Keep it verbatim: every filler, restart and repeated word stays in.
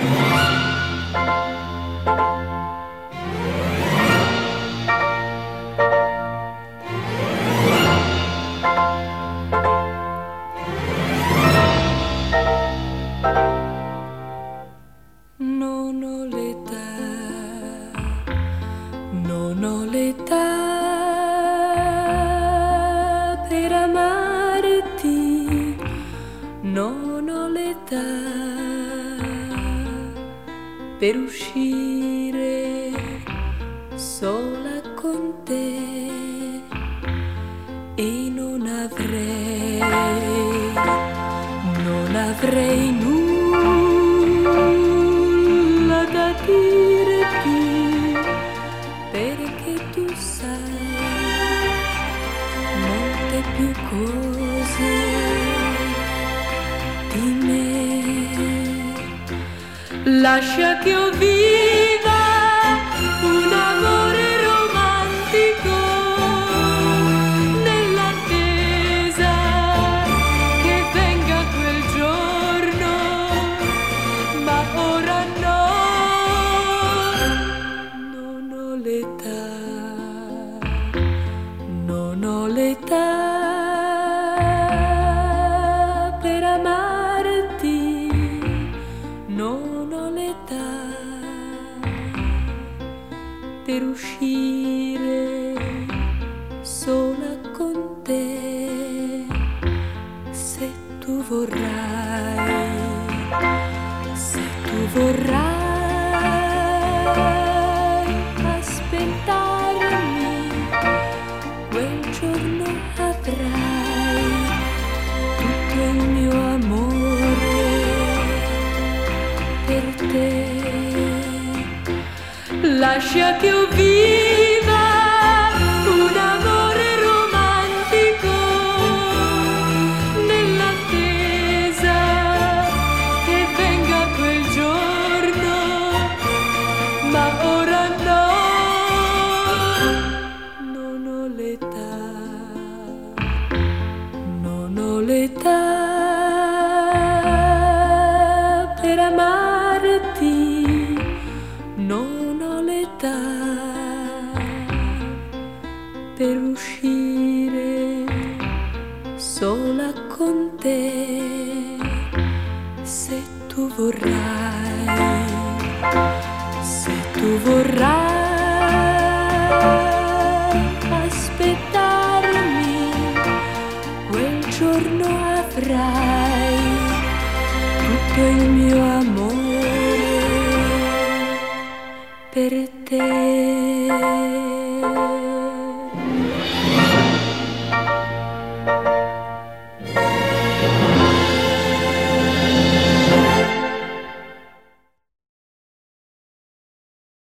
Non ho l'età, non ho l'età per amarti, non ho l'età per uscire sola con te e non avrei, non avrei nulla da dirti, perché tu sai molte più cose di me. Lascia che io viva un amore romantico nell'attesa che venga quel giorno, ma ora no, non ho l'età, non ho l'età per amarti, non ho l'età per uscire sola con te. Se tu vorrai, se tu vorrai aspettarmi, quel giorno avrai tutto il mio amore per te. Lascia che io viva un amore romantico nell'attesa che venga quel giorno, ma ora no, non ho l'età, non ho l'età per amarti, non ho l'età per uscire sola con te. Se tu vorrai, se tu vorrai aspettarmi, quel giorno avrai tutto il mio amore per te.